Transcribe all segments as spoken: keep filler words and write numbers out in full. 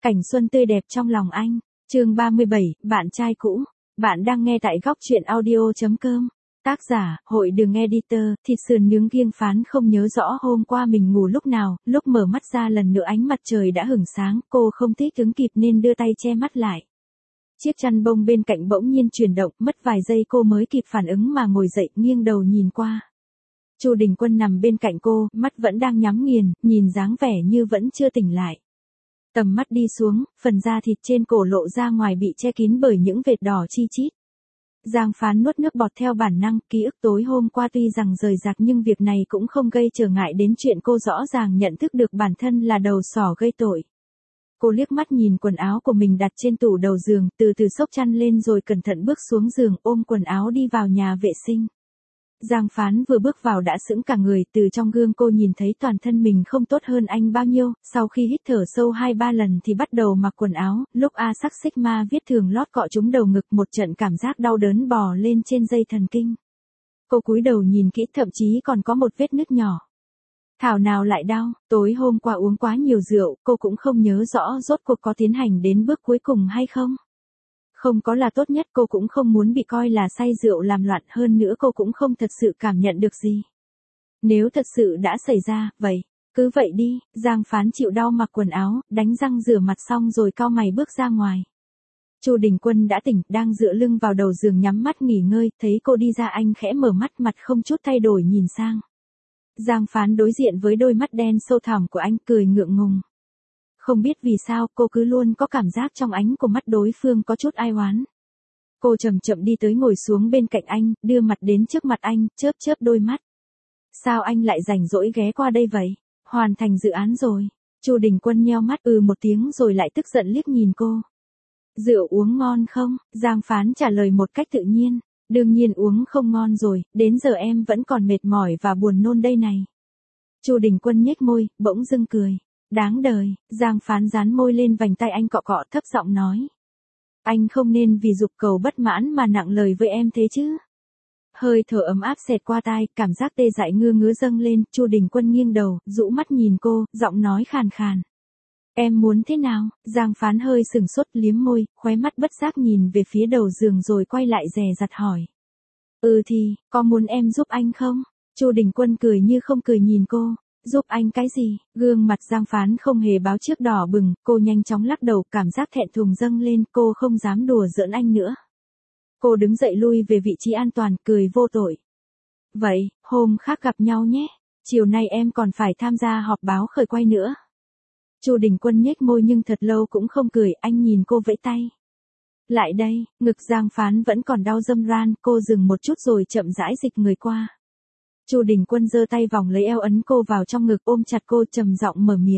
Cảnh xuân tươi đẹp trong lòng anh. Chương ba mươi bảy, bạn trai cũ. Bạn đang nghe tại góc truyện audio chấm com. Tác giả, Hội Đường Editor. Thịt sườn nướng Giêng Phán không nhớ rõ hôm qua mình ngủ lúc nào, lúc mở mắt ra lần nữa ánh mặt trời đã hửng sáng, cô không thích ứng kịp nên đưa tay che mắt lại. Chiếc chăn bông bên cạnh bỗng nhiên chuyển động, mất vài giây cô mới kịp phản ứng mà ngồi dậy, nghiêng đầu nhìn qua. Chu Đình Quân nằm bên cạnh cô, mắt vẫn đang nhắm nghiền, nhìn dáng vẻ như vẫn chưa tỉnh lại. Tầm mắt đi xuống, phần da thịt trên cổ lộ ra ngoài bị che kín bởi những vệt đỏ chi chít. Giang Phán nuốt nước bọt theo bản năng, ký ức tối hôm qua tuy rằng rời rạc nhưng việc này cũng không gây trở ngại đến chuyện cô rõ ràng nhận thức được bản thân là đầu sỏ gây tội. Cô liếc mắt nhìn quần áo của mình đặt trên tủ đầu giường, từ từ xốc chăn lên rồi cẩn thận bước xuống giường ôm quần áo đi vào nhà vệ sinh. Giang Phán vừa bước vào đã sững cả người, từ trong gương cô nhìn thấy toàn thân mình không tốt hơn anh bao nhiêu, sau khi hít thở sâu hai ba lần thì bắt đầu mặc quần áo, lúc A sắc sigma viết thường lót cọ trúng đầu ngực, một trận cảm giác đau đớn bò lên trên dây thần kinh. Cô cúi đầu nhìn kỹ, thậm chí còn có một vết nứt nhỏ. Thảo nào lại đau, tối hôm qua uống quá nhiều rượu, cô cũng không nhớ rõ rốt cuộc có tiến hành đến bước cuối cùng hay không. Không có là tốt nhất, cô cũng không muốn bị coi là say rượu làm loạn, hơn nữa cô cũng không thật sự cảm nhận được gì. Nếu thật sự đã xảy ra, vậy, cứ vậy đi. Giang Phán chịu đau mặc quần áo, đánh răng rửa mặt xong rồi cau mày bước ra ngoài. Chu Đình Quân đã tỉnh, đang dựa lưng vào đầu giường nhắm mắt nghỉ ngơi, thấy cô đi ra anh khẽ mở mắt, mặt không chút thay đổi nhìn sang. Giang Phán đối diện với đôi mắt đen sâu thẳm của anh, cười ngượng ngùng. Không biết vì sao, cô cứ luôn có cảm giác trong ánh của mắt đối phương có chút ai oán. Cô chậm chậm đi tới ngồi xuống bên cạnh anh, đưa mặt đến trước mặt anh, chớp chớp đôi mắt. Sao anh lại rảnh rỗi ghé qua đây vậy? Hoàn thành dự án rồi. Chu Đình Quân nheo mắt ừ một tiếng rồi lại tức giận liếc nhìn cô. Rượu uống ngon không? Giang Phán trả lời một cách tự nhiên. Đương nhiên uống không ngon rồi, đến giờ em vẫn còn mệt mỏi và buồn nôn đây này. Chu Đình Quân nhếch môi, bỗng dưng cười. Đáng đời. Giang Phán dán môi lên vành tay anh, cọ cọ thấp giọng nói. Anh không nên vì dục cầu bất mãn mà nặng lời với em thế chứ. Hơi thở ấm áp xẹt qua tai, cảm giác tê dại ngứa ngứa dâng lên, Chu Đình Quân nghiêng đầu, rũ mắt nhìn cô, giọng nói khàn khàn. Em muốn thế nào? Giang Phán hơi sừng sốt, liếm môi, khóe mắt bất giác nhìn về phía đầu giường rồi quay lại dè dặt hỏi. Ừ thì, có muốn em giúp anh không? Chu Đình Quân cười như không cười nhìn cô. Giúp anh cái gì? Gương mặt Giang Phán không hề báo trước đỏ bừng, cô nhanh chóng lắc đầu, cảm giác thẹn thùng dâng lên, cô không dám đùa giỡn anh nữa. Cô đứng dậy lui về vị trí an toàn, cười vô tội. Vậy, hôm khác gặp nhau nhé, chiều nay em còn phải tham gia họp báo khởi quay nữa. Chu Đình Quân nhếch môi nhưng thật lâu cũng không cười, anh nhìn cô vẫy tay. Lại đây, ngực Giang Phán vẫn còn đau râm ran, cô dừng một chút rồi chậm rãi dịch người qua. Chu Đình Quân giơ tay vòng lấy eo ấn cô vào trong ngực, ôm chặt cô, trầm giọng mở miệng.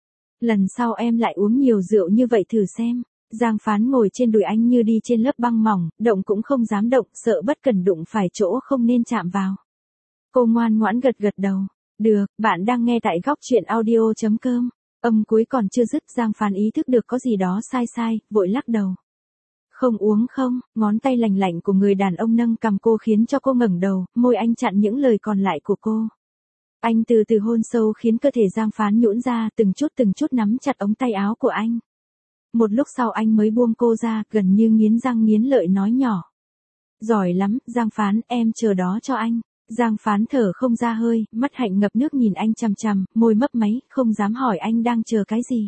Lần sau em lại uống nhiều rượu như vậy thử xem. Giang Phán ngồi trên đùi anh như đi trên lớp băng mỏng, động cũng không dám động, sợ bất cẩn đụng phải chỗ không nên chạm vào. Cô ngoan ngoãn gật gật đầu. Được, bạn đang nghe tại góc truyện audio chấm com. Âm cuối còn chưa dứt, Giang Phán ý thức được có gì đó sai sai, vội lắc đầu. Không uống không? Ngón tay lành lạnh của người đàn ông nâng cằm cô khiến cho cô ngẩng đầu, môi anh chặn những lời còn lại của cô. Anh từ từ hôn sâu khiến cơ thể Giang Phán nhũn ra, từng chút từng chút nắm chặt ống tay áo của anh. Một lúc sau anh mới buông cô ra, gần như nghiến răng nghiến lợi nói nhỏ. Giỏi lắm, Giang Phán, em chờ đó cho anh. Giang Phán thở không ra hơi, mắt hạnh ngập nước nhìn anh chằm chằm, môi mấp máy, không dám hỏi anh đang chờ cái gì.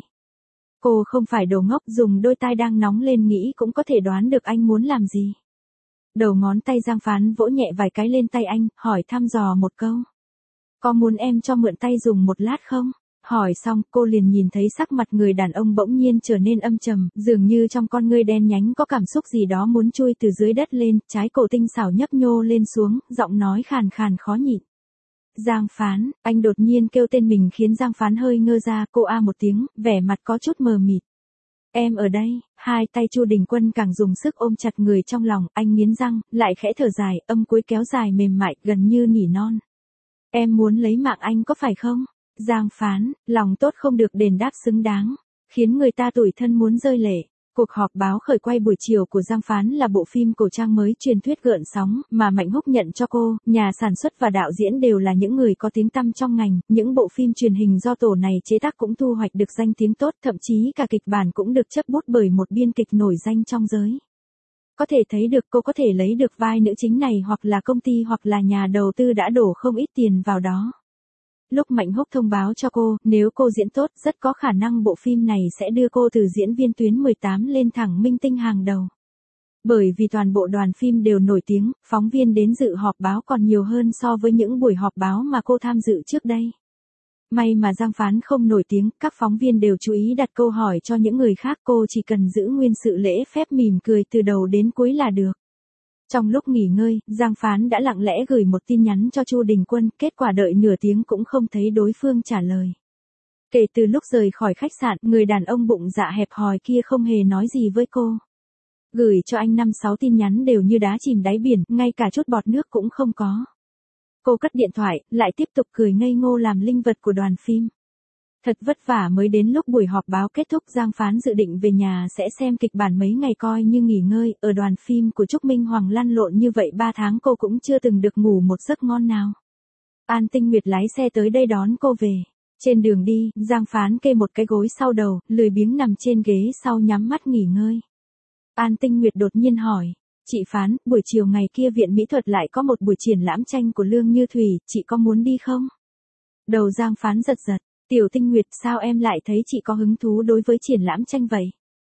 Cô không phải đồ ngốc, dùng đôi tai đang nóng lên nghĩ cũng có thể đoán được anh muốn làm gì. Đầu ngón tay Giang Phán vỗ nhẹ vài cái lên tay anh, hỏi thăm dò một câu. Có muốn em cho mượn tay dùng một lát không? Hỏi xong, cô liền nhìn thấy sắc mặt người đàn ông bỗng nhiên trở nên âm trầm, dường như trong con ngươi đen nhánh có cảm xúc gì đó muốn chui từ dưới đất lên, trái cổ tinh xảo nhấp nhô lên xuống, giọng nói khàn khàn khó nhịn. Giang Phán, anh đột nhiên kêu tên mình khiến Giang Phán hơi ngơ ra, cô a một tiếng, vẻ mặt có chút mờ mịt. Em ở đây, hai tay Chu Đình Quân càng dùng sức ôm chặt người trong lòng, anh nghiến răng, lại khẽ thở dài, âm cuối kéo dài mềm mại, gần như nỉ non. Em muốn lấy mạng anh có phải không? Giang Phán, lòng tốt không được đền đáp xứng đáng, khiến người ta tủi thân muốn rơi lệ. Cuộc họp báo khởi quay buổi chiều của Giang Phán là bộ phim cổ trang mới truyền thuyết gợn sóng mà Mạnh Húc nhận cho cô, nhà sản xuất và đạo diễn đều là những người có tiếng tăm trong ngành, những bộ phim truyền hình do tổ này chế tác cũng thu hoạch được danh tiếng tốt, thậm chí cả kịch bản cũng được chấp bút bởi một biên kịch nổi danh trong giới. Có thể thấy được cô có thể lấy được vai nữ chính này hoặc là công ty hoặc là nhà đầu tư đã đổ không ít tiền vào đó. Lúc Mạnh Húc thông báo cho cô, nếu cô diễn tốt, rất có khả năng bộ phim này sẽ đưa cô từ diễn viên tuyến mười tám lên thẳng minh tinh hàng đầu. Bởi vì toàn bộ đoàn phim đều nổi tiếng, phóng viên đến dự họp báo còn nhiều hơn so với những buổi họp báo mà cô tham dự trước đây. May mà Giang Phán không nổi tiếng, các phóng viên đều chú ý đặt câu hỏi cho những người khác, cô chỉ cần giữ nguyên sự lễ phép mỉm cười từ đầu đến cuối là được. Trong lúc nghỉ ngơi, Giang Phán đã lặng lẽ gửi một tin nhắn cho Chu Đình Quân, kết quả đợi nửa tiếng cũng không thấy đối phương trả lời. Kể từ lúc rời khỏi khách sạn, người đàn ông bụng dạ hẹp hòi kia không hề nói gì với cô. Gửi cho anh năm sáu tin nhắn đều như đá chìm đáy biển, ngay cả chút bọt nước cũng không có. Cô cất điện thoại, lại tiếp tục cười ngây ngô làm linh vật của đoàn phim. Thật vất vả mới đến lúc buổi họp báo kết thúc, Giang Phán dự định về nhà sẽ xem kịch bản mấy ngày coi như nghỉ ngơi, ở đoàn phim của Trúc Minh Hoàng lăn lộn như vậy ba tháng cô cũng chưa từng được ngủ một giấc ngon nào. An Tinh Nguyệt lái xe tới đây đón cô về. Trên đường đi, Giang Phán kê một cái gối sau đầu, lười biếng nằm trên ghế sau nhắm mắt nghỉ ngơi. An Tinh Nguyệt đột nhiên hỏi, chị Phán, buổi chiều ngày kia Viện Mỹ thuật lại có một buổi triển lãm tranh của Lương Như Thủy, chị có muốn đi không? Đầu Giang Phán giật giật. Tiểu Tinh Nguyệt, sao em lại thấy chị có hứng thú đối với triển lãm tranh vậy?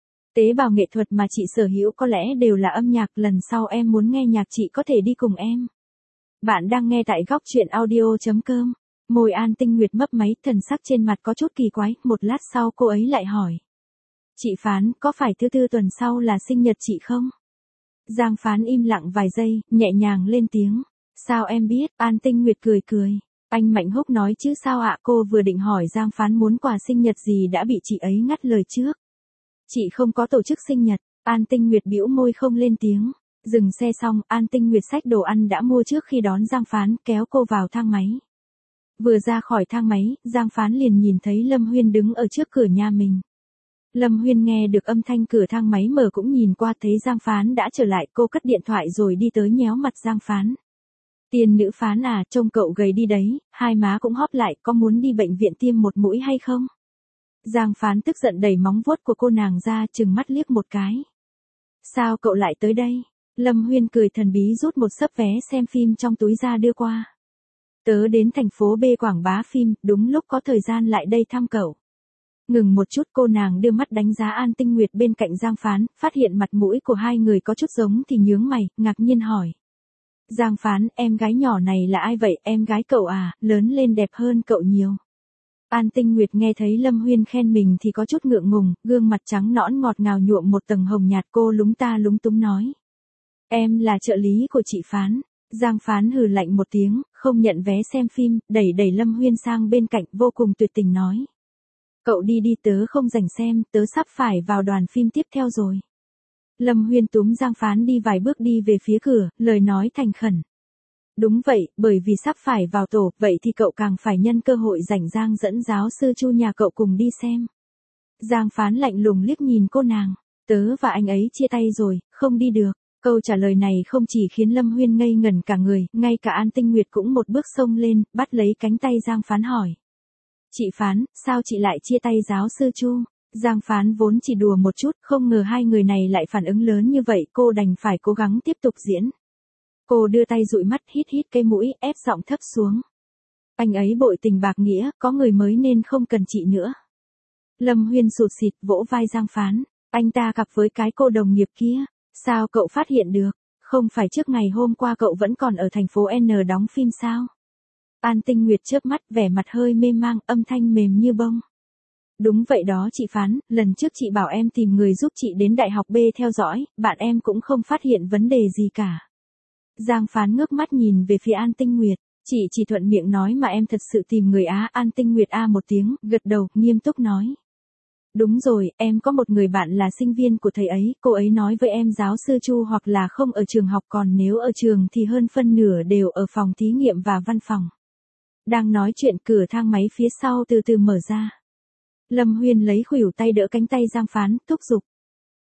Tế bào nghệ thuật mà chị sở hữu có lẽ đều là âm nhạc, lần sau em muốn nghe nhạc chị có thể đi cùng em. Bạn đang nghe tại góc truyện audio chấm com. Môi An Tinh Nguyệt mấp máy, thần sắc trên mặt có chút kỳ quái, một lát sau cô ấy lại hỏi. Chị Phán, có phải thứ tư tuần sau là sinh nhật chị không? Giang Phán im lặng vài giây, nhẹ nhàng lên tiếng. Sao em biết? An Tinh Nguyệt cười cười. Anh Mạnh Húc nói chứ sao ạ, cô vừa định hỏi Giang Phán muốn quà sinh nhật gì đã bị chị ấy ngắt lời trước. Chị không có tổ chức sinh nhật. An Tinh Nguyệt bĩu môi không lên tiếng. Dừng xe xong, An Tinh Nguyệt xách đồ ăn đã mua trước khi đón Giang Phán, kéo cô vào thang máy. Vừa ra khỏi thang máy, Giang Phán liền nhìn thấy Lâm Huyên đứng ở trước cửa nhà mình. Lâm Huyên nghe được âm thanh cửa thang máy mở cũng nhìn qua thấy Giang Phán đã trở lại, cô cất điện thoại rồi đi tới nhéo mặt Giang Phán. Tiên nữ Phán à, trông cậu gầy đi đấy, hai má cũng hóp lại, có muốn đi bệnh viện tiêm một mũi hay không? Giang Phán tức giận đẩy móng vuốt của cô nàng ra, trừng mắt liếc một cái. Sao cậu lại tới đây? Lâm Huyên cười thần bí rút một xấp vé xem phim trong túi ra đưa qua. Tớ đến thành phố B quảng bá phim, đúng lúc có thời gian lại đây thăm cậu. Ngừng một chút, cô nàng đưa mắt đánh giá An Tinh Nguyệt bên cạnh Giang Phán, phát hiện mặt mũi của hai người có chút giống thì nhướng mày, ngạc nhiên hỏi. Giang Phán, em gái nhỏ này là ai vậy? Em gái cậu à, lớn lên đẹp hơn cậu nhiều. An Tinh Nguyệt nghe thấy Lâm Huyên khen mình thì có chút ngượng ngùng, gương mặt trắng nõn ngọt ngào nhuộm một tầng hồng nhạt, cô lúng ta lúng túng nói. Em là trợ lý của chị Phán. Giang Phán hừ lạnh một tiếng, không nhận vé xem phim, đẩy đẩy Lâm Huyên sang bên cạnh, vô cùng tuyệt tình nói. Cậu đi đi, tớ không rảnh xem, tớ sắp phải vào đoàn phim tiếp theo rồi. Lâm Huyên túm Giang Phán đi vài bước đi về phía cửa, lời nói thành khẩn. Đúng vậy, bởi vì sắp phải vào tổ, vậy thì cậu càng phải nhân cơ hội rảnh Giang dẫn giáo sư Chu nhà cậu cùng đi xem. Giang Phán lạnh lùng liếc nhìn cô nàng. Tớ và anh ấy chia tay rồi, không đi được. Câu trả lời này không chỉ khiến Lâm Huyên ngây ngẩn cả người, ngay cả An Tinh Nguyệt cũng một bước xông lên, bắt lấy cánh tay Giang Phán hỏi. Chị Phán, sao chị lại chia tay giáo sư Chu? Giang Phán vốn chỉ đùa một chút, không ngờ hai người này lại phản ứng lớn như vậy, cô đành phải cố gắng tiếp tục diễn. Cô đưa tay dụi mắt, hít hít cái mũi, ép giọng thấp xuống. Anh ấy bội tình bạc nghĩa, có người mới nên không cần chị nữa. Lâm Huyên sụt sịt vỗ vai Giang Phán, anh ta cặp với cái cô đồng nghiệp kia, sao cậu phát hiện được? Không phải trước ngày hôm qua cậu vẫn còn ở thành phố N đóng phim sao? An Tinh Nguyệt chớp mắt, vẻ mặt hơi mê mang, âm thanh mềm như bông. Đúng vậy đó chị Phán, lần trước chị bảo em tìm người giúp chị đến Đại học B theo dõi, bạn em cũng không phát hiện vấn đề gì cả. Giang Phán ngước mắt nhìn về phía An Tinh Nguyệt, chị chỉ thuận miệng nói mà em thật sự tìm người á. An Tinh Nguyệt a một tiếng, gật đầu, nghiêm túc nói. Đúng rồi, em có một người bạn là sinh viên của thầy ấy, cô ấy nói với em giáo sư Chu hoặc là không ở trường học, còn nếu ở trường thì hơn phân nửa đều ở phòng thí nghiệm và văn phòng. Đang nói chuyện, cửa thang máy phía sau từ từ mở ra. Lâm Huyên lấy khuỷu tay đỡ cánh tay Giang Phán, thúc giục.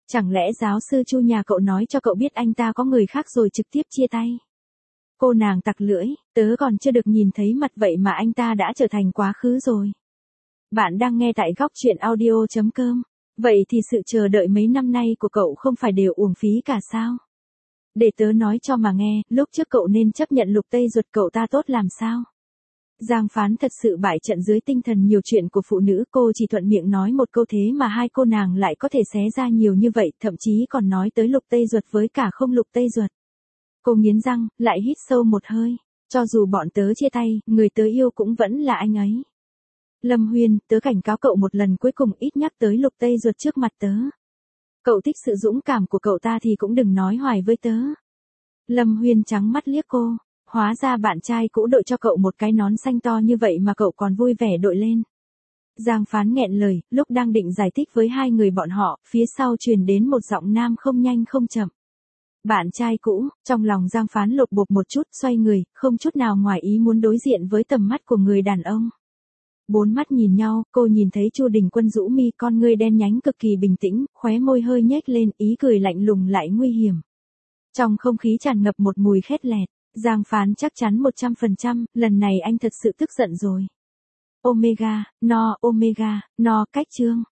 Chẳng lẽ giáo sư Chu nhà cậu nói cho cậu biết anh ta có người khác rồi trực tiếp chia tay? Cô nàng tặc lưỡi, tớ còn chưa được nhìn thấy mặt vậy mà anh ta đã trở thành quá khứ rồi. Bạn đang nghe tại góc chuyện audio.com. Vậy thì sự chờ đợi mấy năm nay của cậu không phải đều uổng phí cả sao? Để tớ nói cho mà nghe, lúc trước cậu nên chấp nhận Lục Tây Duật cậu ta tốt làm sao? Giang Phán thật sự bại trận dưới tinh thần nhiều chuyện của phụ nữ, cô chỉ thuận miệng nói một câu thế mà hai cô nàng lại có thể xé ra nhiều như vậy, thậm chí còn nói tới Lục Tây Duật với cả không Lục Tây Duật. Cô nghiến răng, lại hít sâu một hơi, cho dù bọn tớ chia tay, người tớ yêu cũng vẫn là anh ấy. Lâm Huyên, tớ cảnh cáo cậu một lần cuối cùng ít nhắc tới Lục Tây Duật trước mặt tớ. Cậu thích sự dũng cảm của cậu ta thì cũng đừng nói hoài với tớ. Lâm Huyên trắng mắt liếc cô, hóa ra bạn trai cũ đội cho cậu một cái nón xanh to như vậy mà cậu còn vui vẻ đội lên. Giang Phán nghẹn lời, lúc đang định giải thích với hai người bọn họ, phía sau truyền đến một giọng nam không nhanh không chậm. Bạn trai cũ, trong lòng Giang Phán lột bột một chút, xoay người, không chút nào ngoài ý muốn đối diện với tầm mắt của người đàn ông. Bốn mắt nhìn nhau, cô nhìn thấy Chu Đình Quân rũ mi, con ngươi đen nhánh cực kỳ bình tĩnh, khóe môi hơi nhếch lên, ý cười lạnh lùng lại nguy hiểm. Trong không khí tràn ngập một mùi khét lẹt, Giang Phán chắc chắn một trăm phần trăm, lần này anh thật sự tức giận rồi. Omega, no, Omega, no, cách chương.